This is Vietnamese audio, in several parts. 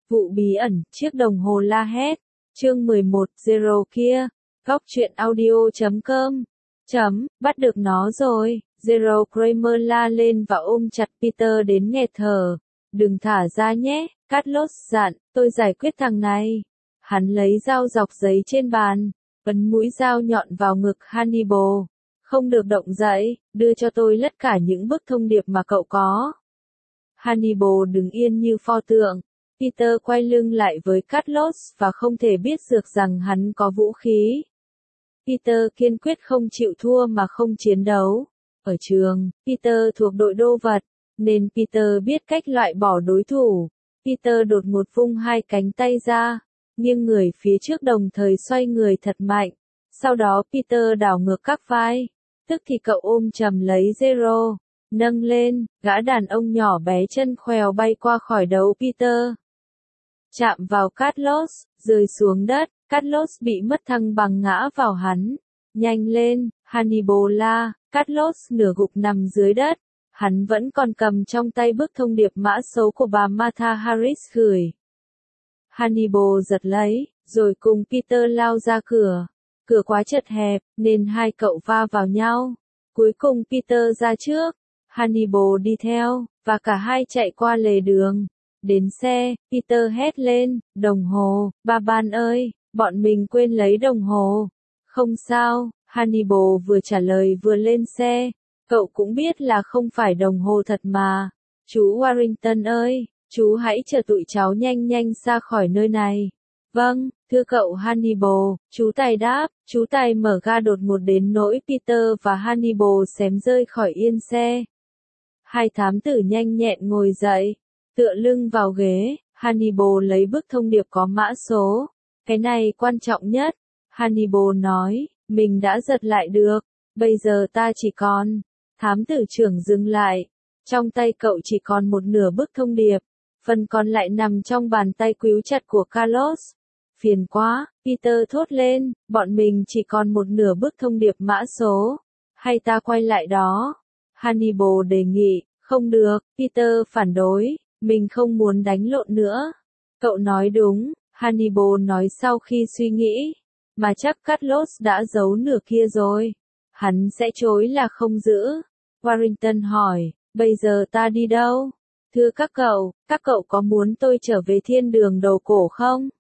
Vụ bí ẩn, chiếc đồng hồ la hét. Chương 11, Zero kia. Góc truyện audio.com. Bắt được nó rồi. Zero Kramer la lên và ôm chặt Peter đến nghẹt thở. Đừng thả ra nhé, Carlos dặn, tôi giải quyết thằng này. Hắn lấy dao dọc giấy trên bàn, ấn mũi dao nhọn vào ngực Hannibal. Không được động dậy, đưa cho tôi tất cả những bức thông điệp mà cậu có. Hannibal đứng yên như pho tượng. Peter quay lưng lại với Carlos và không thể biết được rằng hắn có vũ khí. Peter kiên quyết không chịu thua mà không chiến đấu. Ở trường, Peter thuộc đội đô vật, nên Peter biết cách loại bỏ đối thủ. Peter đột ngột vung hai cánh tay ra, nghiêng người phía trước đồng thời xoay người thật mạnh. Sau đó Peter đảo ngược các vai, tức thì cậu ôm chầm lấy Zero, nâng lên, gã đàn ông nhỏ bé chân khèo bay qua khỏi đầu Peter. Chạm vào Carlos, rơi xuống đất, Carlos bị mất thăng bằng ngã vào hắn. Nhanh lên, Hannibal la, Carlos nửa gục nằm dưới đất. Hắn vẫn còn cầm trong tay bức thông điệp mã số của bà Martha Harris gửi. Hannibal giật lấy, rồi cùng Peter lao ra cửa. Cửa quá chật hẹp, nên hai cậu va vào nhau. Cuối cùng Peter ra trước, Hannibal đi theo, và cả hai chạy qua lề đường. Đến xe, Peter hét lên, đồng hồ, ba ban ơi, bọn mình quên lấy đồng hồ. Không sao, Hannibal vừa trả lời vừa lên xe. Cậu cũng biết là không phải đồng hồ thật mà. Chú Warrington ơi, chú hãy chờ tụi cháu nhanh nhanh ra khỏi nơi này. Vâng, thưa cậu Hannibal, chú Tài đáp. Chú Tài mở ga đột ngột đến nỗi Peter và Hannibal xém rơi khỏi yên xe. Hai thám tử nhanh nhẹn ngồi dậy, tựa lưng vào ghế. Hannibal lấy bức thông điệp có mã số. Cái này quan trọng nhất. Hannibal nói, mình đã giật lại được. Bây giờ ta chỉ còn. Thám tử trưởng dừng lại. Trong tay cậu chỉ còn một nửa bức thông điệp. Phần còn lại nằm trong bàn tay quíu chặt của Carlos. Phiền quá, Peter thốt lên, bọn mình chỉ còn một nửa bức thông điệp mã số. Hay ta quay lại đó? Hannibal đề nghị, không được, Peter phản đối, mình không muốn đánh lộn nữa. Cậu nói đúng, Hannibal nói sau khi suy nghĩ. Mà chắc Carlos đã giấu nửa kia rồi. Hắn sẽ chối là không giữ. Warrington hỏi, bây giờ ta đi đâu? Thưa các cậu có muốn tôi trở về thiên đường đầu cổ không?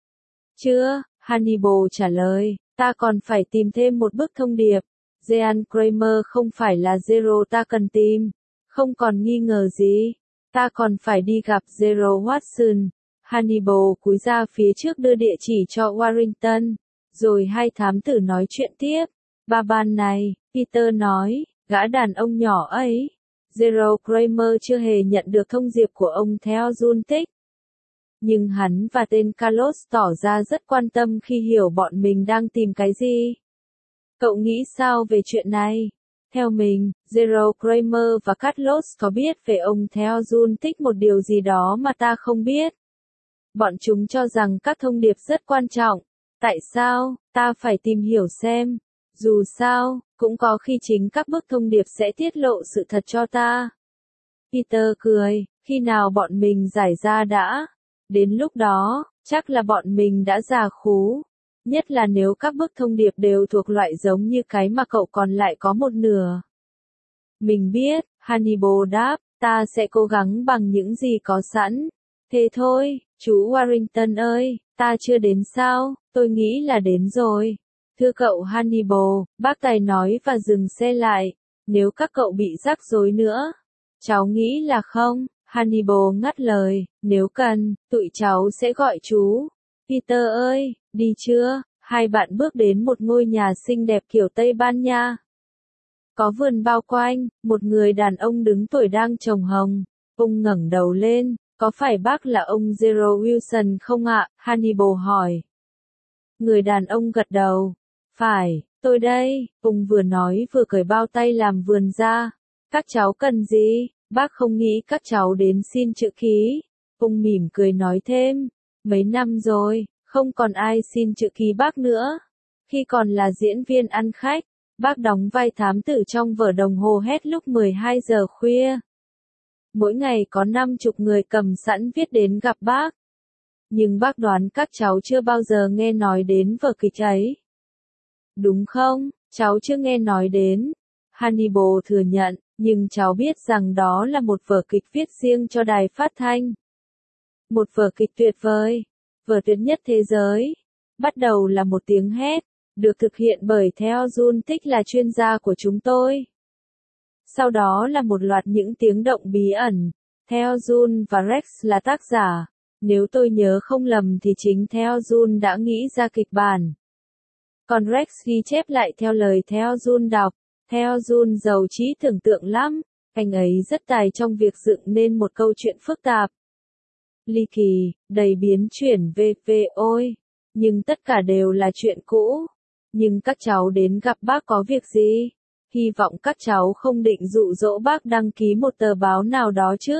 Chưa, Hannibal trả lời, ta còn phải tìm thêm một bức thông điệp. Jean Kramer không phải là Zero ta cần tìm. Không còn nghi ngờ gì. Ta còn phải đi gặp Zero Watson. Hannibal cúi ra phía trước đưa địa chỉ cho Warrington. Rồi hai thám tử nói chuyện tiếp. Ba ban này, Peter nói, gã đàn ông nhỏ ấy. Zero Kramer chưa hề nhận được thông điệp của ông theo Juntic. Nhưng hắn và tên Carlos tỏ ra rất quan tâm khi hiểu bọn mình đang tìm cái gì. Cậu nghĩ sao về chuyện này? Theo mình, Zero Kramer và Carlos có biết về ông theo Juntic một điều gì đó mà ta không biết. Bọn chúng cho rằng các thông điệp rất quan trọng. Tại sao? Ta phải tìm hiểu xem. Dù sao, cũng có khi chính các bức thông điệp sẽ tiết lộ sự thật cho ta. Peter cười, khi nào bọn mình giải ra đã? Đến lúc đó, chắc là bọn mình đã già khú. Nhất là nếu các bức thông điệp đều thuộc loại giống như cái mà cậu còn lại có một nửa. Mình biết, Hannibal đáp, ta sẽ cố gắng bằng những gì có sẵn. Thế thôi, chú Warrington ơi, ta chưa đến sao? Tôi nghĩ là đến rồi. Thưa cậu Hannibal, bác Tài nói và dừng xe lại. Nếu các cậu bị rắc rối nữa. Cháu nghĩ là không. Hannibal ngắt lời, nếu cần, tụi cháu sẽ gọi chú. Peter ơi, đi chưa? Hai bạn bước đến một ngôi nhà xinh đẹp kiểu Tây Ban Nha. Có vườn bao quanh, một người đàn ông đứng tuổi đang trồng hồng. Ông ngẩng đầu lên, có phải bác là ông Zero Wilson không ạ? Hannibal hỏi. Người đàn ông gật đầu. Phải, tôi đây, ông vừa nói vừa cởi bao tay làm vườn ra. Các cháu cần gì? Bác không nghĩ các cháu đến xin chữ ký. Ông mỉm cười nói thêm. Mấy năm rồi, không còn ai xin chữ ký bác nữa. Khi còn là diễn viên ăn khách, bác đóng vai thám tử trong vở Đồng hồ hét lúc 12 giờ khuya. Mỗi ngày có 50 người cầm sẵn viết đến gặp bác. Nhưng bác đoán các cháu chưa bao giờ nghe nói đến vở kịch ấy. Đúng không? Cháu chưa nghe nói đến. Hannibal thừa nhận, nhưng cháu biết rằng đó là một vở kịch viết riêng cho đài phát thanh. Một vở kịch tuyệt vời, vở tuyệt nhất thế giới. Bắt đầu là một tiếng hét, được thực hiện bởi Theo Jun Tích là chuyên gia của chúng tôi. Sau đó là một loạt những tiếng động bí ẩn. Theo Jun và Rex là tác giả. Nếu tôi nhớ không lầm thì chính Theo Jun đã nghĩ ra kịch bản. Còn Rex ghi chép lại theo lời Theo Jun đọc. Theo Jun giàu trí tưởng tượng lắm. Anh ấy rất tài trong việc dựng nên một câu chuyện phức tạp. Ly kỳ, đầy biến chuyển ôi. Nhưng tất cả đều là chuyện cũ. Nhưng các cháu đến gặp bác có việc gì? Hy vọng các cháu không định dụ dỗ bác đăng ký một tờ báo nào đó chứ?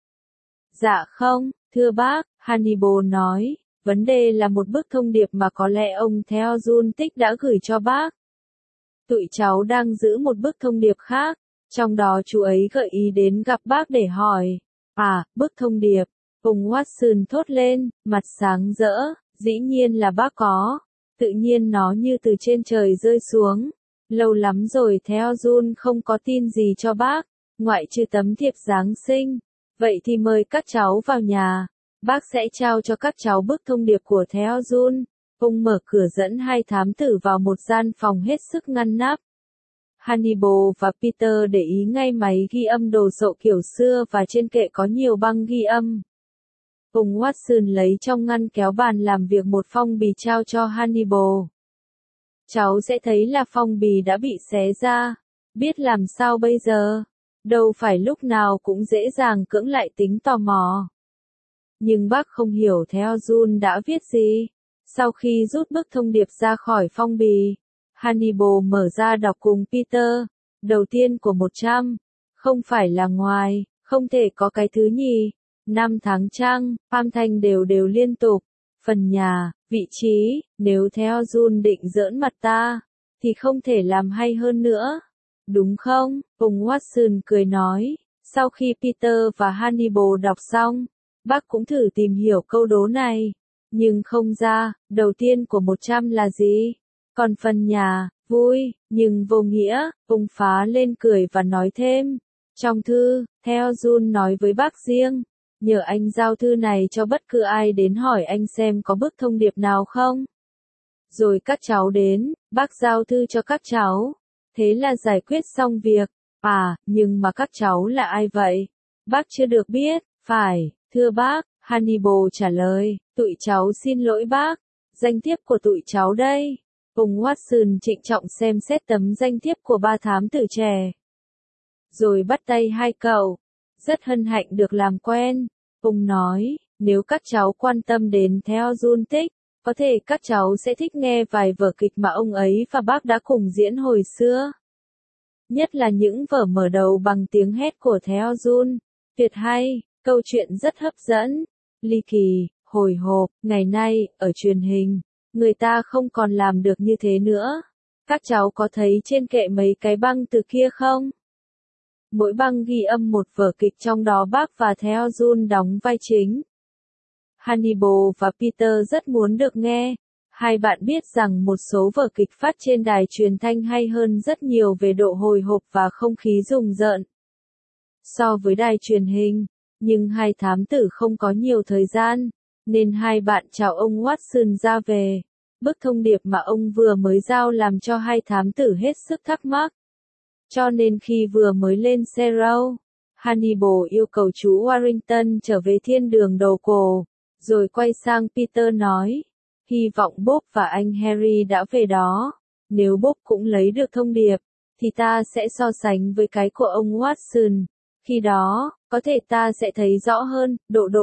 Dạ không, thưa bác, Hannibal nói, vấn đề là một bức thông điệp mà có lẽ ông Theo Jun Tích đã gửi cho bác. Tụi cháu đang giữ một bức thông điệp khác, trong đó chú ấy gợi ý đến gặp bác để hỏi. À, bức thông điệp, ông Watson thốt lên, mặt sáng rỡ, dĩ nhiên là bác có. Tự nhiên nó như từ trên trời rơi xuống. Lâu lắm rồi Theo Jun không có tin gì cho bác, ngoại trừ tấm thiệp Giáng sinh. Vậy thì mời các cháu vào nhà. Bác sẽ trao cho các cháu bức thông điệp của Theo Jun. Ông mở cửa dẫn hai thám tử vào một gian phòng hết sức ngăn nắp. Hannibal và Peter để ý ngay máy ghi âm đồ sộ kiểu xưa và trên kệ có nhiều băng ghi âm. Ông Watson lấy trong ngăn kéo bàn làm việc một phong bì trao cho Hannibal. Cháu sẽ thấy là phong bì đã bị xé ra. Biết làm sao bây giờ? Đâu phải lúc nào cũng dễ dàng cưỡng lại tính tò mò. Nhưng bác không hiểu Theo Jun đã viết gì. Sau khi rút bức thông điệp ra khỏi phong bì, Hannibal mở ra đọc cùng Peter. Đầu tiên của 100. Không phải là ngoài, không thể có cái thứ nhì. 5 tháng trăng, âm thanh đều đều liên tục. Phần nhà, vị trí, nếu Theo Jun định giỡn mặt ta, thì không thể làm hay hơn nữa. Đúng không? Ông Watson cười nói. Sau khi Peter và Hannibal đọc xong, bác cũng thử tìm hiểu câu đố này. Nhưng không ra, đầu tiên của 100 là gì? Còn phần nhà, vui, nhưng vô nghĩa, ông phá lên cười và nói thêm. Trong thư, Theo Jun nói với bác riêng. Nhờ anh giao thư này cho bất cứ ai đến hỏi anh xem có bức thông điệp nào không. Rồi các cháu đến, bác giao thư cho các cháu. Thế là giải quyết xong việc. À, nhưng mà các cháu là ai vậy? Bác chưa được biết. Phải, thưa bác, Hannibal trả lời. Tụi cháu xin lỗi bác. Danh thiếp của tụi cháu đây. Ông Watson trịnh trọng xem xét tấm danh thiếp của ba thám tử trẻ. Rồi bắt tay hai cậu. Rất hân hạnh được làm quen. Ông nói, nếu các cháu quan tâm đến Theo Jun Tích, có thể các cháu sẽ thích nghe vài vở kịch mà ông ấy và bác đã cùng diễn hồi xưa. Nhất là những vở mở đầu bằng tiếng hét của Theo Jun. Tuyệt hay, câu chuyện rất hấp dẫn, ly kỳ, hồi hộp. Ngày nay, ở truyền hình, người ta không còn làm được như thế nữa. Các cháu có thấy trên kệ mấy cái băng từ kia không? Mỗi băng ghi âm một vở kịch trong đó bác và Theo Jun đóng vai chính. Hannibal và Peter rất muốn được nghe. Hai bạn biết rằng một số vở kịch phát trên đài truyền thanh hay hơn rất nhiều về độ hồi hộp và không khí rùng rợn so với đài truyền hình, nhưng hai thám tử không có nhiều thời gian, nên hai bạn chào ông Watson ra về. Bức thông điệp mà ông vừa mới giao làm cho hai thám tử hết sức thắc mắc. Cho nên khi vừa mới lên xe Row, Hannibal yêu cầu chú Warrington trở về thiên đường đầu cổ, rồi quay sang Peter nói, hy vọng Bob và anh Harry đã về đó. Nếu Bob cũng lấy được thông điệp, thì ta sẽ so sánh với cái của ông Watson. Khi đó, có thể ta sẽ thấy rõ hơn,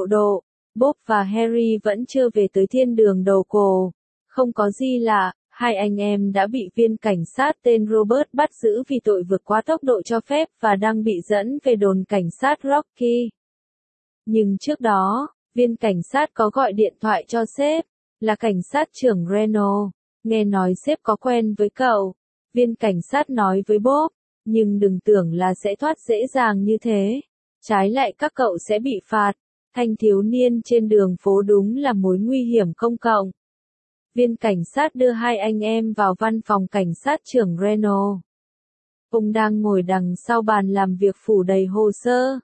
Bob và Harry vẫn chưa về tới thiên đường đầu cổ. Không có gì lạ, hai anh em đã bị viên cảnh sát tên Robert bắt giữ vì tội vượt quá tốc độ cho phép và đang bị dẫn về đồn cảnh sát Rocky. Nhưng trước đó, viên cảnh sát có gọi điện thoại cho sếp, là cảnh sát trưởng Reno. Nghe nói sếp có quen với cậu. Viên cảnh sát nói với Bob, nhưng đừng tưởng là sẽ thoát dễ dàng như thế. Trái lại các cậu sẽ bị phạt. Thanh thiếu niên trên đường phố đúng là mối nguy hiểm công cộng. Viên cảnh sát đưa hai anh em vào văn phòng cảnh sát trưởng Reno. Ông đang ngồi đằng sau bàn làm việc phủ đầy hồ sơ.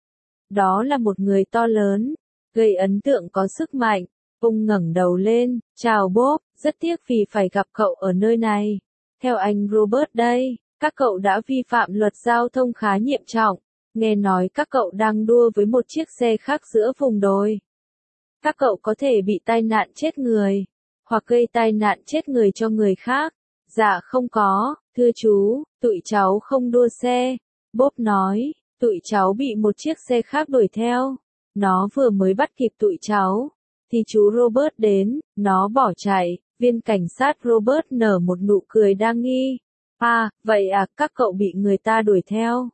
Đó là một người to lớn, gây ấn tượng có sức mạnh. Ông ngẩng đầu lên, chào Bob, rất tiếc vì phải gặp cậu ở nơi này. Theo anh Robert đây, các cậu đã vi phạm luật giao thông khá nghiêm trọng. Nghe nói các cậu đang đua với một chiếc xe khác giữa vùng đồi. Các cậu có thể bị tai nạn chết người, hoặc gây tai nạn chết người cho người khác. Dạ không có, thưa chú, tụi cháu không đua xe. Bob nói, tụi cháu bị một chiếc xe khác đuổi theo. Nó vừa mới bắt kịp tụi cháu, thì chú Robert đến, nó bỏ chạy. Viên cảnh sát Robert nở một nụ cười đa nghi. À, vậy à, các cậu bị người ta đuổi theo.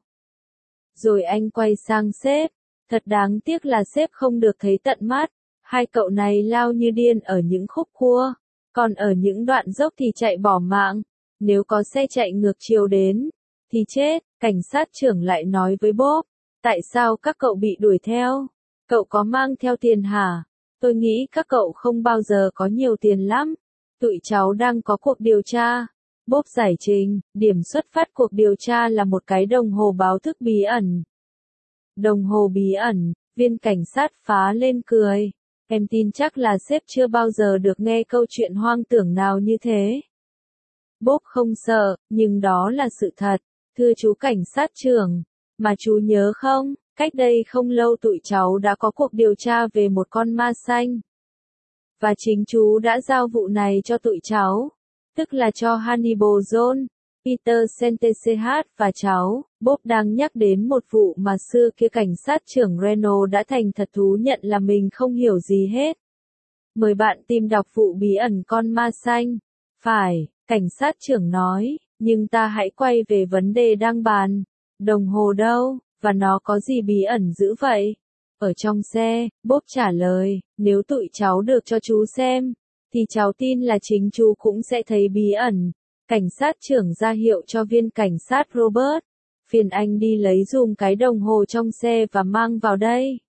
Rồi anh quay sang sếp. Thật đáng tiếc là sếp không được thấy tận mắt. Hai cậu này lao như điên ở những khúc cua, còn ở những đoạn dốc thì chạy bỏ mạng. Nếu có xe chạy ngược chiều đến, thì chết. Cảnh sát trưởng lại nói với Bob. Tại sao các cậu bị đuổi theo? Cậu có mang theo tiền hả? Tôi nghĩ các cậu không bao giờ có nhiều tiền lắm. Tụi cháu đang có cuộc điều tra. Bob giải trình, điểm xuất phát cuộc điều tra là một cái đồng hồ báo thức bí ẩn. Đồng hồ bí ẩn, viên cảnh sát phá lên cười. Em tin chắc là sếp chưa bao giờ được nghe câu chuyện hoang tưởng nào như thế. Bob không sợ, nhưng đó là sự thật. Thưa chú cảnh sát trưởng, mà chú nhớ không, cách đây không lâu tụi cháu đã có cuộc điều tra về một con ma xanh. Và chính chú đã giao vụ này cho tụi cháu, tức là cho Hannibal John, Peter Santechat và cháu. Bob đang nhắc đến một vụ mà xưa kia cảnh sát trưởng Reno đã thành thật thú nhận là mình không hiểu gì hết. Mời bạn tìm đọc vụ bí ẩn con ma xanh. Phải, cảnh sát trưởng nói, nhưng ta hãy quay về vấn đề đang bàn. Đồng hồ đâu, và nó có gì bí ẩn dữ vậy? Ở trong xe, Bob trả lời, nếu tụi cháu được cho chú xem, thì cháu tin là chính chú cũng sẽ thấy bí ẩn. Cảnh sát trưởng ra hiệu cho viên cảnh sát Robert. Phiền anh đi lấy dùm cái đồng hồ trong xe và mang vào đây.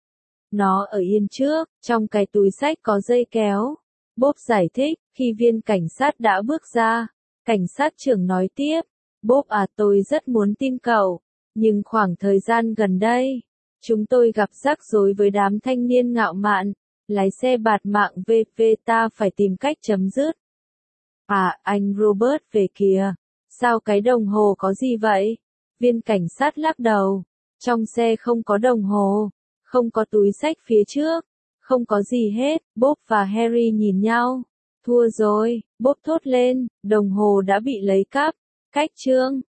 Nó ở yên trước, trong cái túi xách có dây kéo. Bob giải thích, khi viên cảnh sát đã bước ra. Cảnh sát trưởng nói tiếp, Bob à, tôi rất muốn tin cậu, nhưng khoảng thời gian gần đây, chúng tôi gặp rắc rối với đám thanh niên ngạo mạn, lái xe bạt mạng VV, ta phải tìm cách chấm dứt. À, anh Robert về kìa, sao cái đồng hồ có gì vậy? Viên cảnh sát lắc đầu, trong xe không có đồng hồ, không có túi xách phía trước, không có gì hết. Bob và Harry nhìn nhau. Thua rồi, Bob thốt lên, đồng hồ đã bị lấy cắp. Cách chương